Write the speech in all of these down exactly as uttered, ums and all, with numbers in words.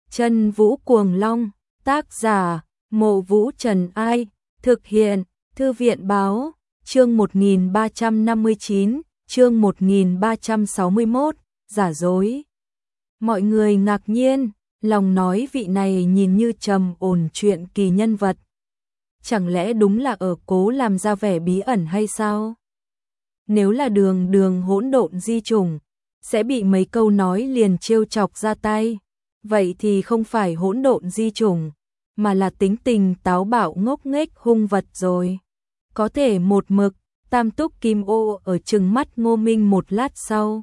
Chân Vũ Cuồng Long, tác giả, Mộ Vũ Trần Ai, thực hiện, Thư viện Báo, chương một nghìn ba trăm năm mươi chín, chương một nghìn ba trăm sáu mươi mốt, giả dối. Mọi người ngạc nhiên, lòng nói vị này nhìn như trầm ổn chuyện kỳ nhân vật. Chẳng lẽ đúng là ở cố làm ra vẻ bí ẩn hay sao? Nếu là đường đường hỗn độn di chủng, sẽ bị mấy câu nói liền trêu chọc ra tay. Vậy thì không phải hỗn độn di chủng, mà là tính tình táo bạo ngốc nghếch hung vật rồi. Có thể một mực, Tam Túc Kim Ô ở trừng mắt Ngô Minh một lát sau.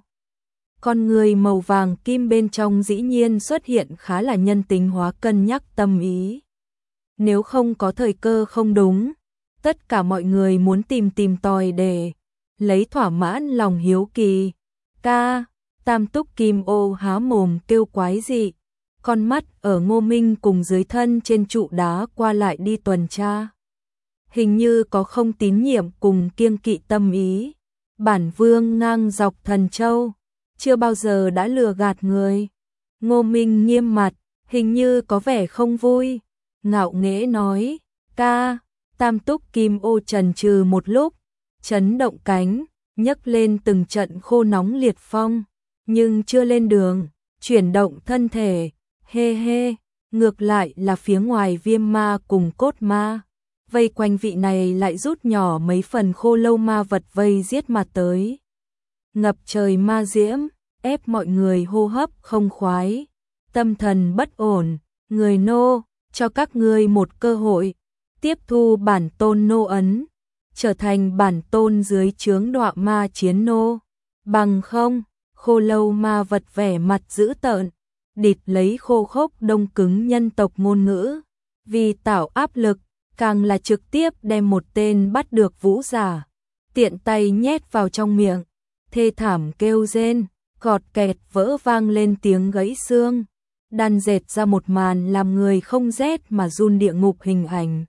Con người màu vàng kim bên trong dĩ nhiên xuất hiện khá là nhân tính hóa cân nhắc tâm ý. Nếu không có thời cơ không đúng, tất cả mọi người muốn tìm tìm tòi để lấy thỏa mãn lòng hiếu kỳ. Ca, Tam Túc Kim Ô há mồm kêu quái dị, con mắt ở Ngô Minh cùng dưới thân trên trụ đá qua lại đi tuần tra. Hình như có không tín nhiệm cùng kiêng kỵ tâm ý. Bản vương ngang dọc Thần Châu, chưa bao giờ đã lừa gạt người. Ngô Minh nghiêm mặt, hình như có vẻ không vui, ngạo nghễ nói, ca. Tam Túc Kim Ô chần chừ một lúc, chấn động cánh, nhấc lên từng trận khô nóng liệt phong, nhưng chưa lên đường, chuyển động thân thể, hê hê, ngược lại là phía ngoài Viêm Ma cùng Cốt Ma, vây quanh vị này lại rút nhỏ mấy phần khô lâu ma vật vây giết mà tới. Ngập trời ma diễm, ép mọi người hô hấp không khoái, tâm thần bất ổn, người nô, cho các ngươi một cơ hội, tiếp thu bản tôn nô ấn, trở thành bản tôn dưới trướng Đọa Ma chiến nô, bằng không, khô lâu ma vật vẻ mặt dữ tợn, địt lấy khô khốc đông cứng nhân tộc ngôn ngữ, vì tạo áp lực, càng là trực tiếp đem một tên bắt được vũ giả, tiện tay nhét vào trong miệng, thê thảm kêu rên, gọt kẹt vỡ vang lên tiếng gãy xương, đan dệt ra một màn làm người không rét mà run địa ngục hình ảnh.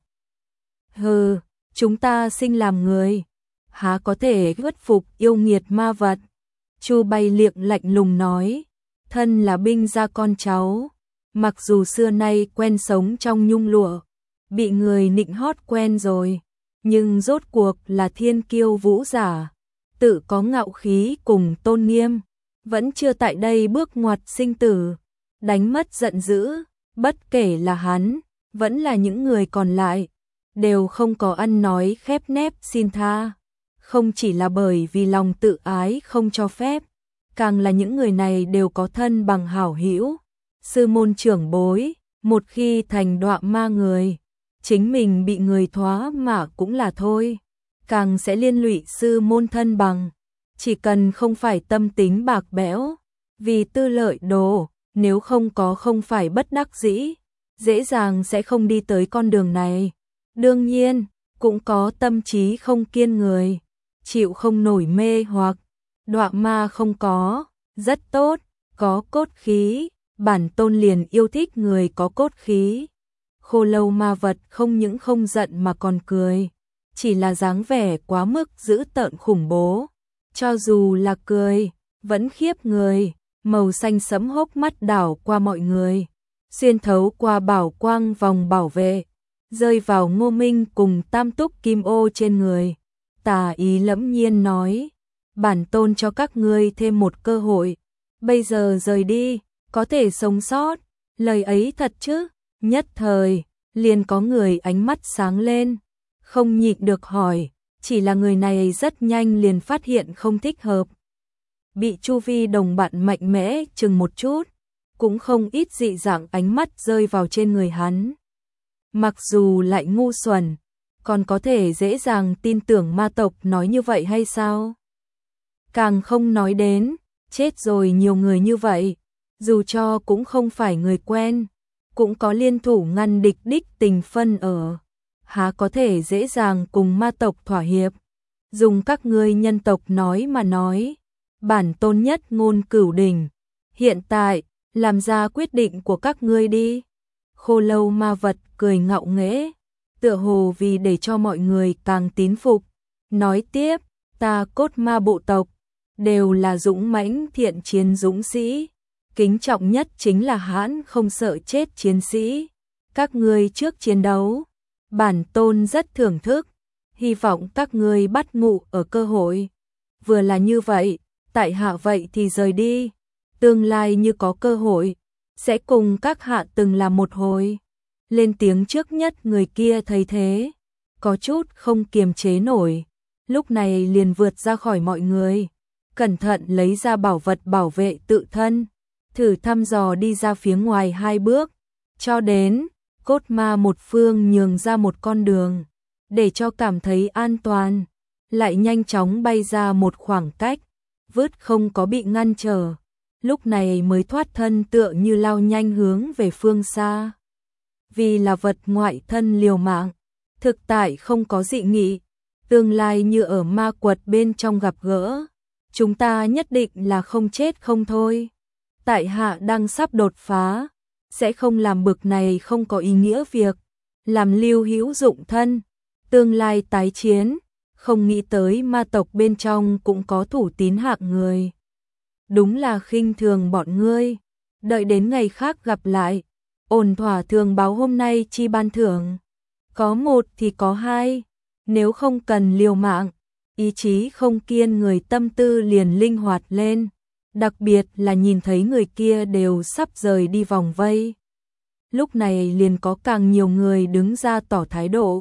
Hừ, chúng ta sinh làm người, há có thể khuất phục yêu nghiệt ma vật. Chu Bay Liệng lạnh lùng nói, thân là binh gia con cháu, mặc dù xưa nay quen sống trong nhung lụa, bị người nịnh hót quen rồi, nhưng rốt cuộc là thiên kiêu vũ giả, tự có ngạo khí cùng tôn nghiêm, vẫn chưa tại đây bước ngoặt sinh tử, đánh mất giận dữ, bất kể là hắn, vẫn là những người còn lại, đều không có ăn nói khép nép xin tha, không chỉ là bởi vì lòng tự ái không cho phép, càng là những người này đều có thân bằng hảo hữu, sư môn trưởng bối, một khi thành Đọa Ma người, chính mình bị người thoá mạ cũng là thôi, càng sẽ liên lụy sư môn thân bằng, chỉ cần không phải tâm tính bạc bẽo, vì tư lợi đồ, nếu không có không phải bất đắc dĩ, dễ dàng sẽ không đi tới con đường này. Đương nhiên, cũng có tâm trí không kiên người, chịu không nổi mê hoặc, Đọa Ma không có, rất tốt, có cốt khí, bản tôn liền yêu thích người có cốt khí. Khô lâu ma vật không những không giận mà còn cười, chỉ là dáng vẻ quá mức dữ tợn khủng bố, cho dù là cười, vẫn khiếp người, màu xanh sẫm hốc mắt đảo qua mọi người, xuyên thấu qua bảo quang vòng bảo vệ, rơi vào Ngô Minh cùng Tam Túc Kim Ô trên người. Tà ý lẫm nhiên nói, bản tôn cho các ngươi thêm một cơ hội, bây giờ rời đi, có thể sống sót, lời ấy thật chứ? Nhất thời, liền có người ánh mắt sáng lên, không nhịn được hỏi, chỉ là người này rất nhanh liền phát hiện không thích hợp. Bị chu vi đồng bạn mạnh mẽ chừng một chút, cũng không ít dị dạng ánh mắt rơi vào trên người hắn. Mặc dù lại ngu xuẩn, còn có thể dễ dàng tin tưởng ma tộc nói như vậy hay sao? Càng không nói đến, chết rồi nhiều người như vậy, dù cho cũng không phải người quen, cũng có liên thủ ngăn địch đích tình phân ở, há có thể dễ dàng cùng ma tộc thỏa hiệp. Dùng các ngươi nhân tộc nói mà nói, bản tôn nhất ngôn cửu đỉnh, hiện tại, làm ra quyết định của các ngươi đi. Khô lâu ma vật cười ngạo nghễ, tựa hồ vì để cho mọi người càng tín phục, nói tiếp, ta Cốt Ma bộ tộc, đều là dũng mãnh thiện chiến dũng sĩ, kính trọng nhất chính là hãn không sợ chết chiến sĩ. Các ngươi trước chiến đấu, bản tôn rất thưởng thức, hy vọng các ngươi bắt ngụ ở cơ hội. Vừa là như vậy, tại hạ vậy thì rời đi, tương lai như có cơ hội, sẽ cùng các hạ từng là một hồi. Lên tiếng trước nhất người kia thấy thế, có chút không kiềm chế nổi, lúc này liền vượt ra khỏi mọi người, cẩn thận lấy ra bảo vật bảo vệ tự thân, thử thăm dò đi ra phía ngoài hai bước, cho đến cốt ma một phương nhường ra một con đường, để cho cảm thấy an toàn, lại nhanh chóng bay ra một khoảng cách, vứt không có bị ngăn trở, lúc này mới thoát thân tựa như lao nhanh hướng về phương xa. Vì là vật ngoại thân liều mạng, thực tại không có dị nghị, tương lai như ở ma quật bên trong gặp gỡ, chúng ta nhất định là không chết không thôi. Tại hạ đang sắp đột phá, sẽ không làm bực này không có ý nghĩa việc, làm lưu hữu dụng thân, tương lai tái chiến, không nghĩ tới ma tộc bên trong cũng có thủ tín hạng người. Đúng là khinh thường bọn ngươi, đợi đến ngày khác gặp lại, ổn thỏa thường báo hôm nay chi ban thưởng. Có một thì có hai, nếu không cần liều mạng, ý chí không kiên người tâm tư liền linh hoạt lên, đặc biệt là nhìn thấy người kia đều sắp rời đi vòng vây. Lúc này liền có càng nhiều người đứng ra tỏ thái độ.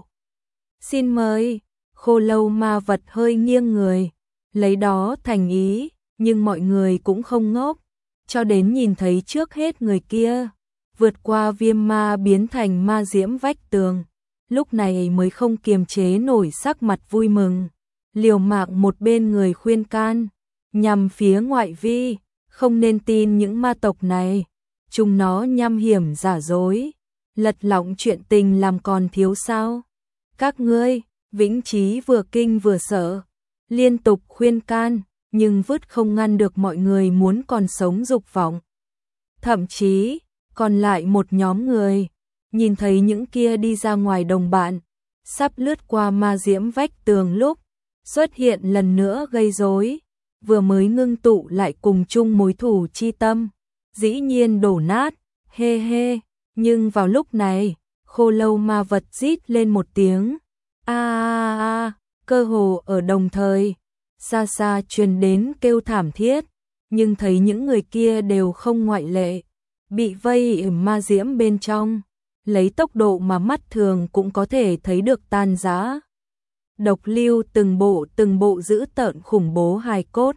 Xin mời, Khô Lâu ma vật hơi nghiêng người, lấy đó thành ý, nhưng mọi người cũng không ngốc, cho đến nhìn thấy trước hết người kia, vượt qua viêm ma biến thành ma diễm vách tường, lúc này mới không kiềm chế nổi sắc mặt vui mừng, liều mạng một bên người khuyên can, nhằm phía ngoại vi, không nên tin những ma tộc này, chúng nó nham hiểm giả dối, lật lọng chuyện tình làm còn thiếu sao. Các ngươi, Vĩnh Chí vừa kinh vừa sợ, liên tục khuyên can, nhưng vứt không ngăn được mọi người muốn còn sống dục vọng. Thậm chí, còn lại một nhóm người, nhìn thấy những kia đi ra ngoài đồng bạn, sắp lướt qua ma diễm vách tường lúc, xuất hiện lần nữa gây rối, vừa mới ngưng tụ lại cùng chung mối thù chi tâm, dĩ nhiên đổ nát, hê hê, nhưng vào lúc này, Khô Lâu ma vật rít lên một tiếng, a a a, cơ hồ ở đồng thời, xa xa truyền đến kêu thảm thiết, nhưng thấy những người kia đều không ngoại lệ, bị vây ở ma diễm bên trong, lấy tốc độ mà mắt thường cũng có thể thấy được tan rã. Độc lưu từng bộ từng bộ giữ tợn khủng bố hài cốt.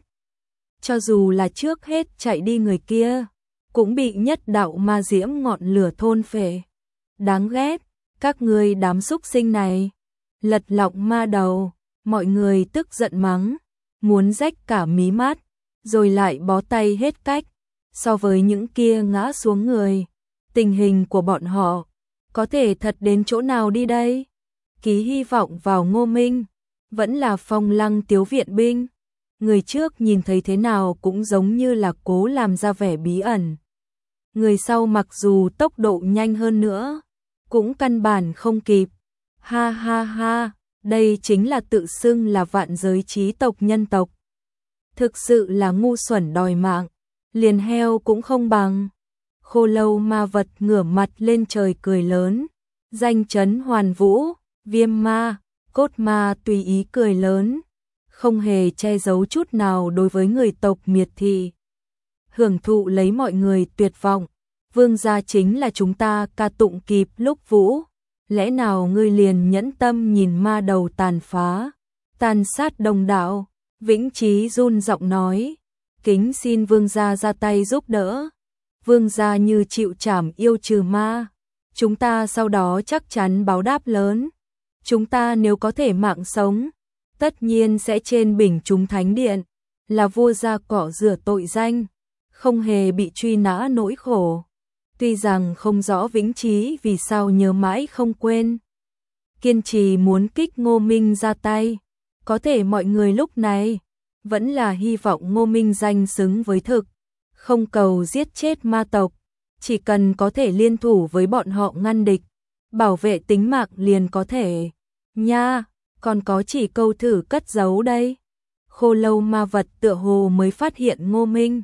Cho dù là trước hết chạy đi người kia, cũng bị nhất đạo ma diễm ngọn lửa thôn phệ. Đáng ghét, các ngươi đám súc sinh này. Lật lọng ma đầu, mọi người tức giận mắng, muốn rách cả mí mắt, rồi lại bó tay hết cách. So với những kia ngã xuống người, tình hình của bọn họ có thể thật đến chỗ nào đi đây? Ký hy vọng vào Ngô Minh, vẫn là Phong Lăng Tiếu viện binh. Người trước nhìn thấy thế nào cũng giống như là cố làm ra vẻ bí ẩn. Người sau mặc dù tốc độ nhanh hơn nữa, cũng căn bản không kịp. Ha ha ha, đây chính là tự xưng là vạn giới trí tộc nhân tộc. Thực sự là ngu xuẩn đòi mạng, liền heo cũng không bằng. Khô Lâu ma vật ngửa mặt lên trời cười lớn, danh chấn hoàn vũ, viêm ma, cốt ma tùy ý cười lớn, không hề che giấu chút nào đối với người tộc miệt thị. Hưởng thụ lấy mọi người tuyệt vọng, vương gia chính là chúng ta ca tụng kịp lúc vũ, lẽ nào ngươi liền nhẫn tâm nhìn ma đầu tàn phá, tàn sát đồng đạo. Vĩnh Chí run giọng nói, kính xin vương gia ra tay giúp đỡ. Vương gia như chịu trảm yêu trừ ma, chúng ta sau đó chắc chắn báo đáp lớn. Chúng ta nếu có thể mạng sống, tất nhiên sẽ trên bình chúng thánh điện, là vua gia cỏ rửa tội danh, không hề bị truy nã nỗi khổ. Tuy rằng không rõ Vĩnh Chí vì sao nhớ mãi không quên, kiên trì muốn kích Ngô Minh ra tay, có thể mọi người lúc này vẫn là hy vọng Ngô Minh danh xứng với thực, không cầu giết chết ma tộc, chỉ cần có thể liên thủ với bọn họ ngăn địch, bảo vệ tính mạng liền có thể. Nha, còn có chỉ câu thử cất giấu đây. Khô Lâu ma vật tựa hồ mới phát hiện Ngô Minh,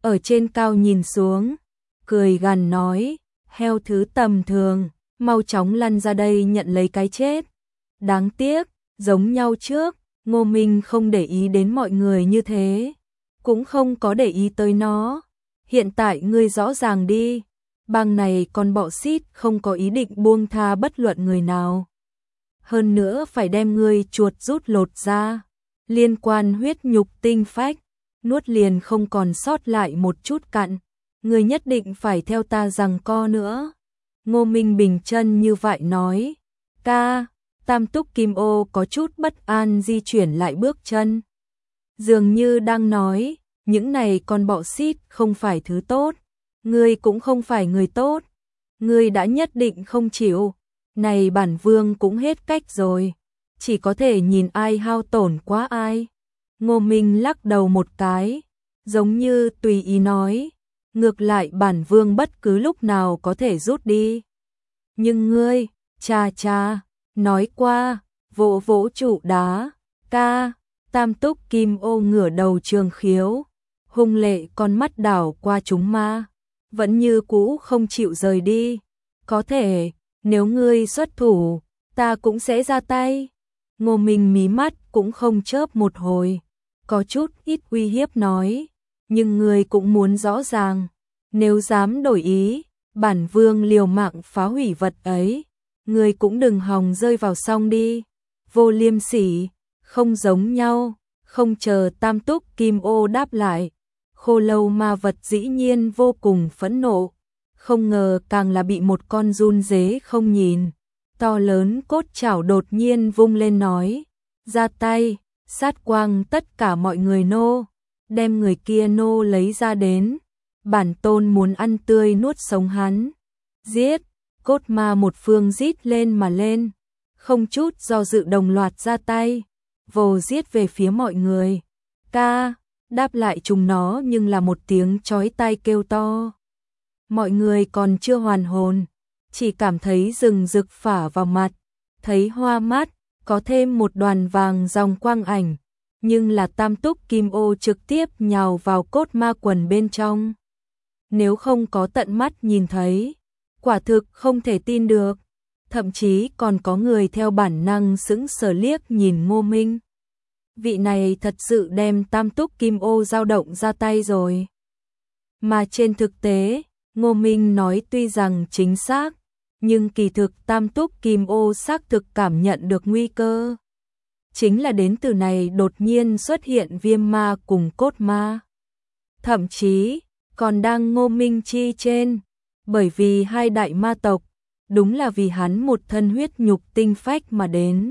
ở trên cao nhìn xuống, cười gằn nói, heo thứ tầm thường, mau chóng lăn ra đây nhận lấy cái chết. Đáng tiếc, giống nhau trước, Ngô Minh không để ý đến mọi người như thế, cũng không có để ý tới nó. Hiện tại ngươi rõ ràng đi, bang này con bọ xít không có ý định buông tha bất luận người nào. Hơn nữa phải đem ngươi chuột rút lột ra, liên quan huyết nhục tinh phách, nuốt liền không còn sót lại một chút cặn. Ngươi nhất định phải theo ta giằng co nữa. Ngô Minh bình chân như vậy nói. Ca, Tam Túc Kim Ô có chút bất an di chuyển lại bước chân. Dường như đang nói, những này con bọ xít không phải thứ tốt, ngươi cũng không phải người tốt, ngươi đã nhất định không chịu, này bản vương cũng hết cách rồi, chỉ có thể nhìn ai hao tổn quá ai. Ngô Minh lắc đầu một cái, giống như tùy ý nói, ngược lại bản vương bất cứ lúc nào có thể rút đi. Nhưng ngươi, cha cha, nói qua, vỗ vỗ trụ đá, ca, Tam Túc Kim Ô ngửa đầu trường khiếu, hung lệ con mắt đảo qua chúng ma, vẫn như cũ không chịu rời đi. Có thể, nếu ngươi xuất thủ, ta cũng sẽ ra tay. Ngô Minh mí mắt cũng không chớp một hồi, có chút ít uy hiếp nói, nhưng ngươi cũng muốn rõ ràng, nếu dám đổi ý, bản vương liều mạng phá hủy vật ấy, ngươi cũng đừng hòng rơi vào xong đi. Vô liêm sỉ, không giống nhau. Không chờ Tam Túc Kim Ô đáp lại, Khô Lâu ma vật dĩ nhiên vô cùng phẫn nộ, không ngờ càng là bị một con run dế không nhìn, to lớn cốt chảo đột nhiên vung lên nói, ra tay, sát quang tất cả mọi người nô, đem người kia nô lấy ra đến, bản tôn muốn ăn tươi nuốt sống hắn. Giết, cốt ma một phương rít lên mà lên, không chút do dự đồng loạt ra tay, vồ giết về phía mọi người. Ca, đáp lại chúng nó nhưng là một tiếng chói tai kêu to. Mọi người còn chưa hoàn hồn, chỉ cảm thấy rừng rực phả vào mặt, thấy hoa mắt, có thêm một đoàn vàng dòng quang ảnh, nhưng là Tam Túc Kim Ô trực tiếp nhào vào cốt ma quần bên trong. Nếu không có tận mắt nhìn thấy, quả thực không thể tin được, thậm chí còn có người theo bản năng sững sờ liếc nhìn Ngô Minh. Vị này thật sự đem Tam Túc Kim Ô dao động ra tay rồi. Mà trên thực tế, Ngô Minh nói tuy rằng chính xác, nhưng kỳ thực Tam Túc Kim Ô xác thực cảm nhận được nguy cơ. Chính là đến từ này đột nhiên xuất hiện viêm ma cùng cốt ma. Thậm chí, còn đang Ngô Minh chi trên, bởi vì hai đại ma tộc, đúng là vì hắn một thân huyết nhục tinh phách mà đến.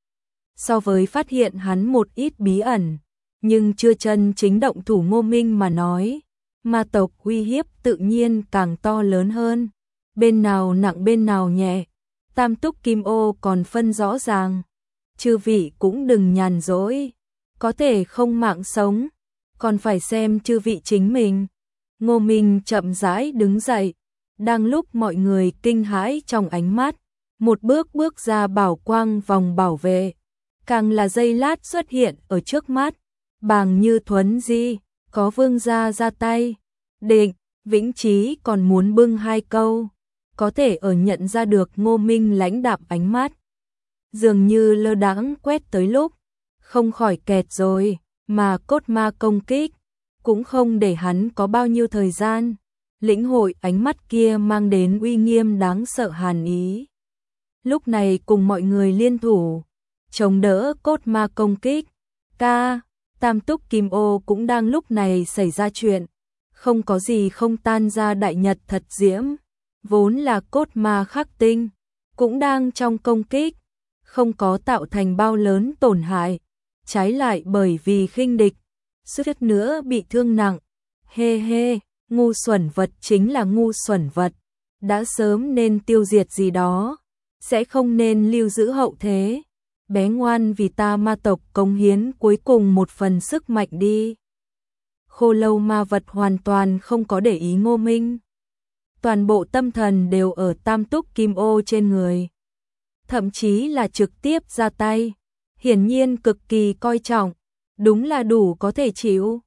So với phát hiện hắn một ít bí ẩn, nhưng chưa chân chính động thủ Ngô Minh mà nói, ma tộc uy hiếp tự nhiên càng to lớn hơn. Bên nào nặng bên nào nhẹ, Tam Túc Kim Ô còn phân rõ ràng. Chư vị cũng đừng nhàn rỗi, có thể không mạng sống, còn phải xem chư vị chính mình. Ngô Minh chậm rãi đứng dậy, đang lúc mọi người kinh hãi trong ánh mắt, một bước bước ra bảo quang vòng bảo vệ, càng là giây lát xuất hiện ở trước mắt, bàng như thuấn di, có vương gia ra tay. Định, Vĩnh Chí còn muốn bưng hai câu, có thể ở nhận ra được Ngô Minh lãnh đạm ánh mắt, dường như lơ đãng quét tới lúc, không khỏi kẹt rồi, mà cốt ma công kích, cũng không để hắn có bao nhiêu thời gian, lĩnh hội ánh mắt kia mang đến uy nghiêm đáng sợ hàn ý. Lúc này cùng mọi người liên thủ, chống đỡ cốt ma công kích. Ca, Tam Túc Kim Ô cũng đang lúc này xảy ra chuyện, không có gì không tan ra đại nhật thật diễm, vốn là cốt ma khắc tinh, cũng đang trong công kích, không có tạo thành bao lớn tổn hại, trái lại bởi vì khinh địch, suýt nữa bị thương nặng. Hê hê, ngu xuẩn vật chính là ngu xuẩn vật, đã sớm nên tiêu diệt gì đó, sẽ không nên lưu giữ hậu thế. Bé ngoan vì ta ma tộc cống hiến cuối cùng một phần sức mạnh đi. Khô Lâu ma vật hoàn toàn không có để ý Ngô Minh. Toàn bộ tâm thần đều ở Tam Túc Kim Ô trên người. Thậm chí là trực tiếp ra tay. Hiển nhiên cực kỳ coi trọng. Đúng là đủ có thể chịu.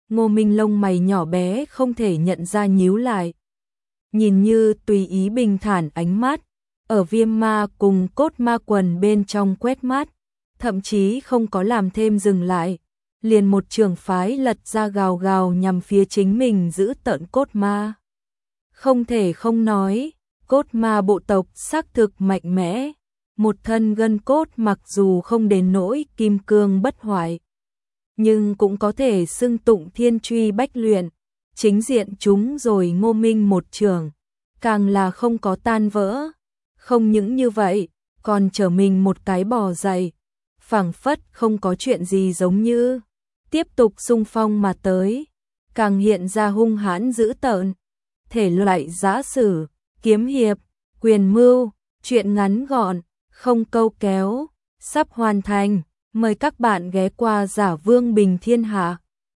Ngô Minh lông mày nhỏ bé không thể nhận ra nhíu lại. Nhìn như tùy ý bình thản ánh mắt, ở Viêm Ma cùng Cốt Ma quần bên trong quét mắt, thậm chí không có làm thêm dừng lại, liền một trường phái lật ra gào gào nhằm phía chính mình giữ tợn Cốt Ma. Không thể không nói, Cốt Ma bộ tộc xác thực mạnh mẽ, một thân gân cốt mặc dù không đến nỗi kim cương bất hoại, nhưng cũng có thể xưng tụng thiên truy bách luyện, chính diện chúng rồi Ngô Minh một trường, càng là không có tan vỡ. Không những như vậy, còn trở mình một cái bò dậy, phảng phất không có chuyện gì giống như, tiếp tục xung phong mà tới, càng hiện ra hung hãn dữ tợn, thể loại giã sử, kiếm hiệp, quyền mưu, chuyện ngắn gọn, không câu kéo, sắp hoàn thành, mời các bạn ghé qua Giả Vương Bình Thiên Hạ.